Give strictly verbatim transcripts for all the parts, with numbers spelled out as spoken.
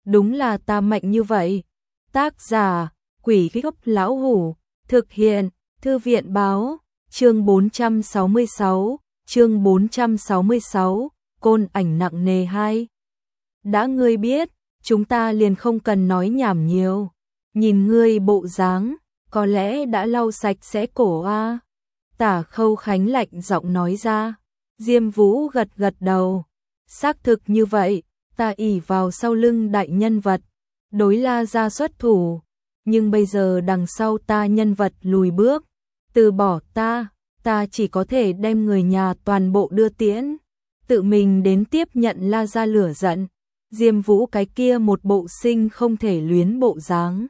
đúng là ta mạnh như vậy. Tác giả, Quỷ Gốc Lão Hủ, thực hiện, Thư viện Báo, chương bốn trăm sáu mươi sáu, chương bốn trăm sáu mươi sáu, côn ảnh nặng nề hai. Đã ngươi biết, chúng ta liền không cần nói nhảm nhiều. Nhìn ngươi bộ dáng, có lẽ đã lau sạch sẽ cổ a. Tả Khâu Khánh lạnh giọng nói ra. Diêm Vũ gật gật đầu. Xác thực như vậy, ta ỷ vào sau lưng đại nhân vật, đối La gia xuất thủ, nhưng bây giờ đằng sau ta nhân vật lùi bước, từ bỏ ta, ta chỉ có thể đem người nhà toàn bộ đưa tiễn, tự mình đến tiếp nhận La gia lửa giận. Diêm Vũ cái kia một bộ sinh không thể luyến bộ dáng.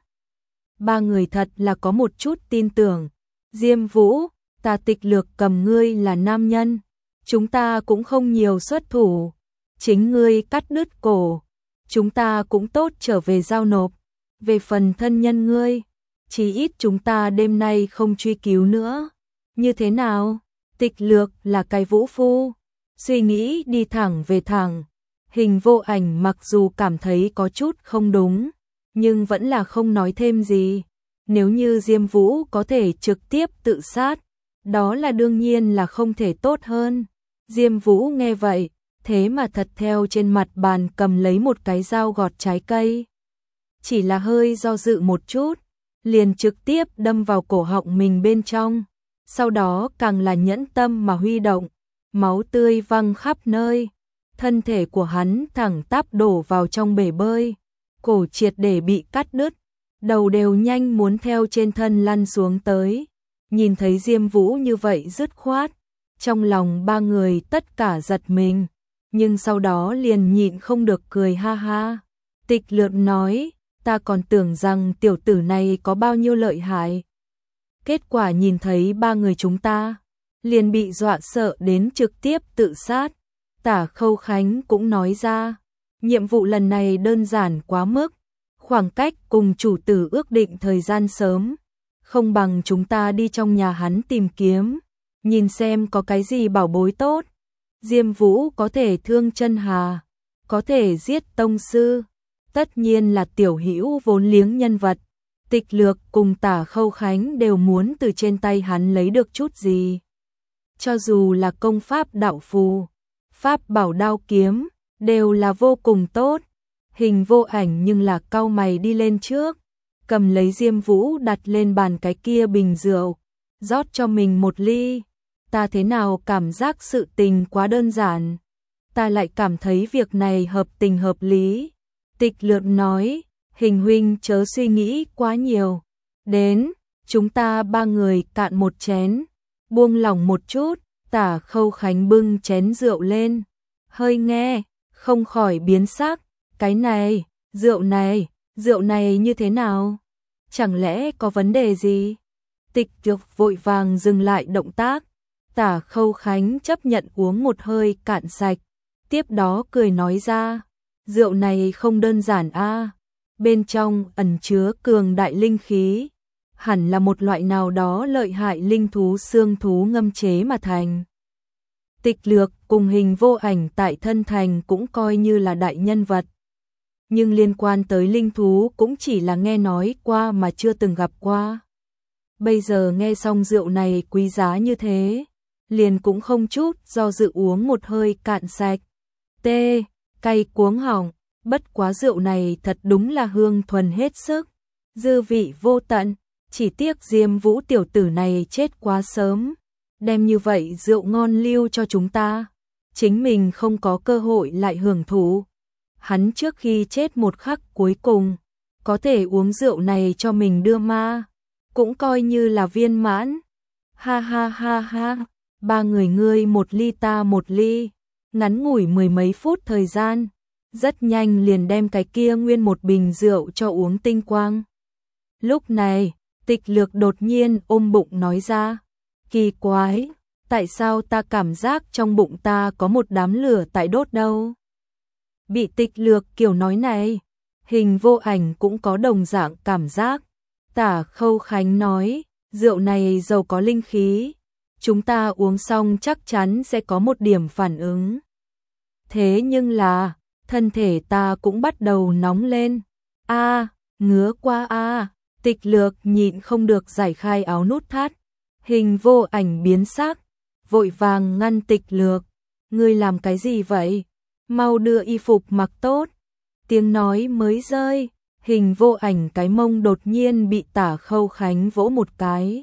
Ba người thật là có một chút tin tưởng. Diêm Vũ, ta Tịch Lược cầm ngươi là nam nhân, chúng ta cũng không nhiều xuất thủ, chính ngươi cắt đứt cổ, chúng ta cũng tốt trở về giao nộp. Về phần thân nhân ngươi, chí ít chúng ta đêm nay không truy cứu nữa. Như thế nào? Tịch Lược là cái vũ phu, suy nghĩ đi thẳng về thẳng. Hình Vô Ảnh mặc dù cảm thấy có chút không đúng, nhưng vẫn là không nói thêm gì. Nếu như Diêm Vũ có thể trực tiếp tự sát, đó là đương nhiên là không thể tốt hơn. Diêm Vũ nghe vậy, thế mà thật theo trên mặt bàn cầm lấy một cái dao gọt trái cây. Chỉ là hơi do dự một chút, liền trực tiếp đâm vào cổ họng mình bên trong. Sau đó càng là nhẫn tâm mà huy động, máu tươi văng khắp nơi. Thân thể của hắn thẳng tắp đổ vào trong bể bơi, cổ triệt để bị cắt đứt, đầu đều nhanh muốn theo trên thân lăn xuống tới. Nhìn thấy Diêm Vũ như vậy dứt khoát, trong lòng ba người tất cả giật mình, nhưng sau đó liền nhịn không được cười ha ha. Tịch Lược nói, ta còn tưởng rằng tiểu tử này có bao nhiêu lợi hại. Kết quả nhìn thấy ba người chúng ta, liền bị dọa sợ đến trực tiếp tự sát. Tả Khâu Khánh cũng nói ra, nhiệm vụ lần này đơn giản quá mức, khoảng cách cùng chủ tử ước định thời gian sớm, không bằng chúng ta đi trong nhà hắn tìm kiếm, nhìn xem có cái gì bảo bối tốt. Diêm Vũ có thể thương chân hà, có thể giết tông sư, tất nhiên là tiểu hữu vốn liếng nhân vật. Tịch Lược cùng Tả Khâu Khánh đều muốn từ trên tay hắn lấy được chút gì. Cho dù là công pháp đạo phù, pháp bảo đao kiếm, đều là vô cùng tốt. Hình Vô Ảnh nhưng là cau mày đi lên trước, cầm lấy Diêm Vũ đặt lên bàn cái kia bình rượu, rót cho mình một ly. Ta thế nào cảm giác sự tình quá đơn giản, ta lại cảm thấy việc này hợp tình hợp lý. Tịch Lược nói, Hình huynh chớ suy nghĩ quá nhiều, đến, chúng ta ba người cạn một chén, buông lỏng một chút. Tả Khâu Khánh bưng chén rượu lên, hơi nghe, không khỏi biến sắc. Cái này, rượu này, rượu này như thế nào? Chẳng lẽ có vấn đề gì? Tịch Lược vội vàng dừng lại động tác. Tả Khâu Khánh chấp nhận uống một hơi cạn sạch, tiếp đó cười nói ra, rượu này không đơn giản a, bên trong ẩn chứa cường đại linh khí, hẳn là một loại nào đó lợi hại linh thú xương thú ngâm chế mà thành. Tịch Lược cùng Hình Vô Ảnh tại Thân Thành cũng coi như là đại nhân vật, nhưng liên quan tới linh thú cũng chỉ là nghe nói qua mà chưa từng gặp qua. Bây giờ nghe xong rượu này quý giá như thế, liền cũng không chút do dự uống một hơi cạn sạch. Tê, cay cuống họng, bất quá rượu này thật đúng là hương thuần hết sức, dư vị vô tận. Chỉ tiếc Diêm Vũ tiểu tử này chết quá sớm, đem như vậy rượu ngon lưu cho chúng ta, chính mình không có cơ hội lại hưởng thụ. Hắn trước khi chết một khắc cuối cùng, có thể uống rượu này cho mình đưa ma, cũng coi như là viên mãn. Ha ha ha ha, ba người ngươi một ly ta một ly, ngắn ngủi mười mấy phút thời gian, rất nhanh liền đem cái kia nguyên một bình rượu cho uống tinh quang. Lúc này, Tịch Lược đột nhiên ôm bụng nói ra, kỳ quái, tại sao ta cảm giác trong bụng ta có một đám lửa tại đốt đâu? Bị Tịch Lược kiểu nói này, Hình Vô Ảnh cũng có đồng dạng cảm giác. Tả Khâu Khánh nói, rượu này giàu có linh khí, chúng ta uống xong chắc chắn sẽ có một điểm phản ứng. Thế nhưng là, thân thể ta cũng bắt đầu nóng lên. A, ngứa quá a. Tịch Lược nhịn không được giải khai áo nút thắt. Hình Vô Ảnh biến sắc, vội vàng ngăn Tịch Lược. Ngươi làm cái gì vậy? Mau đưa y phục mặc tốt. Tiếng nói mới rơi, Hình Vô Ảnh cái mông đột nhiên bị Tả Khâu Khánh vỗ một cái.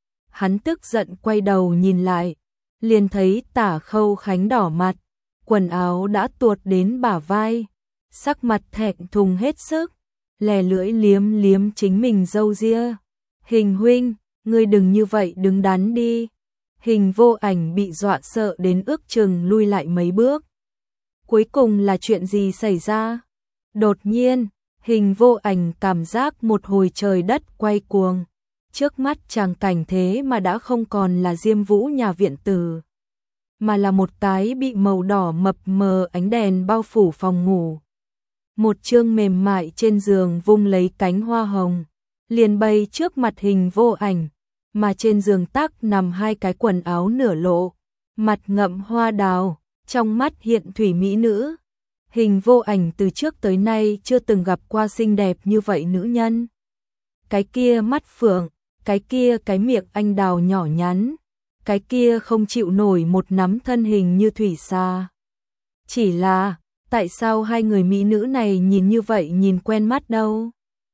Hắn tức giận quay đầu nhìn lại, liền thấy Tả Khâu Khánh đỏ mặt, quần áo đã tuột đến bả vai, sắc mặt thẹn thùng hết sức, lè lưỡi liếm liếm chính mình râu ria. Hình huynh, ngươi đừng như vậy đứng đắn đi. Hình Vô Ảnh bị dọa sợ đến ước chừng lui lại mấy bước. Cuối cùng là chuyện gì xảy ra? Đột nhiên, Hình Vô Ảnh cảm giác một hồi trời đất quay cuồng. Trước mắt chàng cảnh thế mà đã không còn là Diêm Vũ nhà viện tử, mà là một cái bị màu đỏ mập mờ ánh đèn bao phủ phòng ngủ. Một chương mềm mại trên giường vung lấy cánh hoa hồng, liền bay trước mặt Hình Vô Ảnh, mà trên giường tắc nằm hai cái quần áo nửa lộ, mặt ngậm hoa đào, trong mắt hiện thủy mỹ nữ. Hình Vô Ảnh từ trước tới nay chưa từng gặp qua xinh đẹp như vậy nữ nhân. Cái kia mắt phượng, cái kia cái miệng anh đào nhỏ nhắn, cái kia không chịu nổi một nắm thân hình như thủy sa. Chỉ là, tại sao hai người mỹ nữ này nhìn như vậy nhìn quen mắt đâu?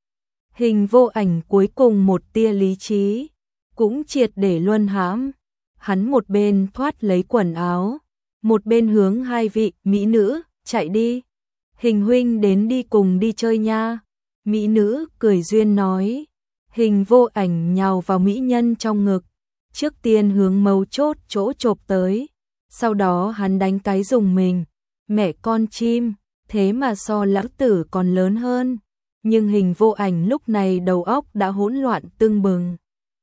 Hình Vô Ảnh cuối cùng một tia lý trí cũng triệt để luân hãm. Hắn một bên thoát lấy quần áo, một bên hướng hai vị mỹ nữ, chạy đi. Hình huynh đến đi cùng đi chơi nha. Mỹ nữ cười duyên nói. Hình Vô Ảnh nhào vào mỹ nhân trong ngực, trước tiên hướng mấu chốt chỗ chộp tới, sau đó hắn đánh cái dùng mình. Mẹ con chim, thế mà so lão tử còn lớn hơn. Nhưng Hình Vô Ảnh lúc này đầu óc đã hỗn loạn tưng bừng,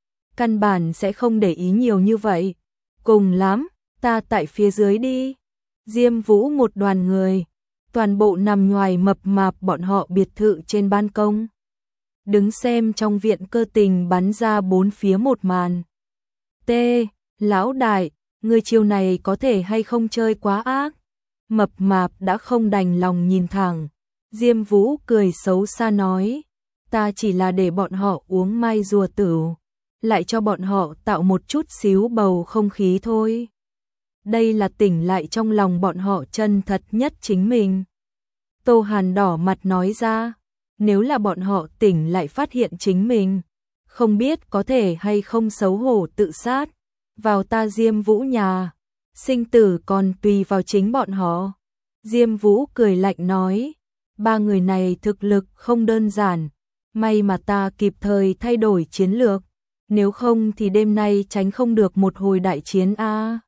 căn bản sẽ không để ý nhiều như vậy. Cùng lắm, ta tại phía dưới đi. Diêm Vũ một đoàn người, toàn bộ nằm ngoài mập mạp bọn họ biệt thự trên ban công, đứng xem trong viện cơ tình bắn ra bốn phía một màn. T, lão đại, người chiều này có thể hay không chơi quá ác? Mập mạp đã không đành lòng nhìn thẳng. Diêm Vũ cười xấu xa nói, ta chỉ là để bọn họ uống mai rùa tửu, lại cho bọn họ tạo một chút xíu bầu không khí thôi. Đây là tỉnh lại trong lòng bọn họ chân thật nhất chính mình. Tô Hàn đỏ mặt nói ra, nếu là bọn họ tỉnh lại phát hiện chính mình, không biết có thể hay không xấu hổ tự sát, vào ta Diêm Vũ nhà, sinh tử còn tùy vào chính bọn họ. Diêm Vũ cười lạnh nói, ba người này thực lực không đơn giản, may mà ta kịp thời thay đổi chiến lược, nếu không thì đêm nay tránh không được một hồi đại chiến a.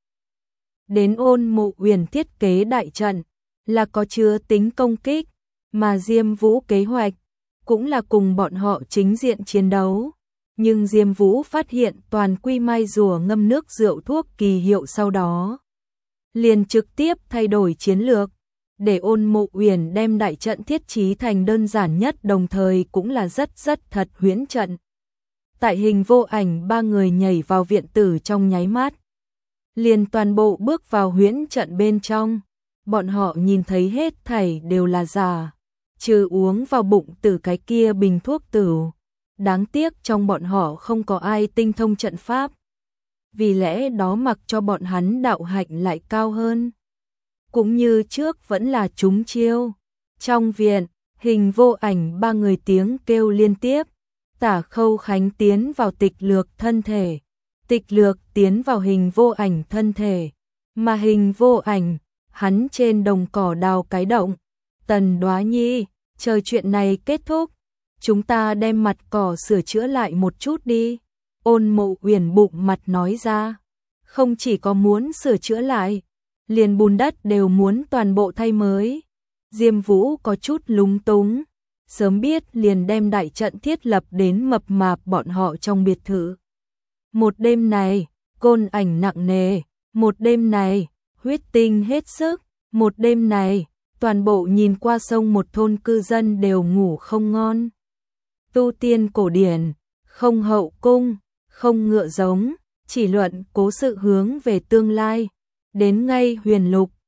Đến Ôn Mộ Uyển thiết kế đại trận là có chứa tính công kích, mà Diêm Vũ kế hoạch cũng là cùng bọn họ chính diện chiến đấu. Nhưng Diêm Vũ phát hiện toàn quy mai rùa ngâm nước rượu thuốc kỳ hiệu sau đó, liền trực tiếp thay đổi chiến lược, để Ôn Mộ Uyển đem đại trận thiết trí thành đơn giản nhất, đồng thời cũng là rất rất thật huyễn trận. Tại Hình Vô Ảnh ba người nhảy vào viện tử trong nháy mắt, liền toàn bộ bước vào huyễn trận bên trong. Bọn họ nhìn thấy hết thảy đều là giả, trừ uống vào bụng từ cái kia bình thuốc tửu. Đáng tiếc trong bọn họ không có ai tinh thông trận pháp, vì lẽ đó mặc cho bọn hắn đạo hạnh lại cao hơn, cũng như trước vẫn là trúng chiêu. Trong viện, Hình Vô Ảnh ba người tiếng kêu liên tiếp. Tả Khâu Khánh tiến vào Tịch Lược thân thể, Tịch Lược tiến vào Hình Vô Ảnh thân thể, mà Hình Vô Ảnh, hắn trên đồng cỏ đào cái động. Tần Đoá Nhi, chờ chuyện này kết thúc, chúng ta đem mặt cỏ sửa chữa lại một chút đi. Ôn Mộ Uyển bụng mặt nói ra, không chỉ có muốn sửa chữa lại, liền bùn đất đều muốn toàn bộ thay mới. Diêm Vũ có chút lúng túng, sớm biết liền đem đại trận thiết lập đến mập mạp bọn họ trong biệt thự. Một đêm này, côn ảnh nặng nề, một đêm này, huyết tinh hết sức, một đêm này, toàn bộ nhìn qua sông một thôn cư dân đều ngủ không ngon. Tu tiên cổ điển, không hậu cung, không ngựa giống, chỉ luận cố sự hướng về tương lai. Đến ngay huyền lục,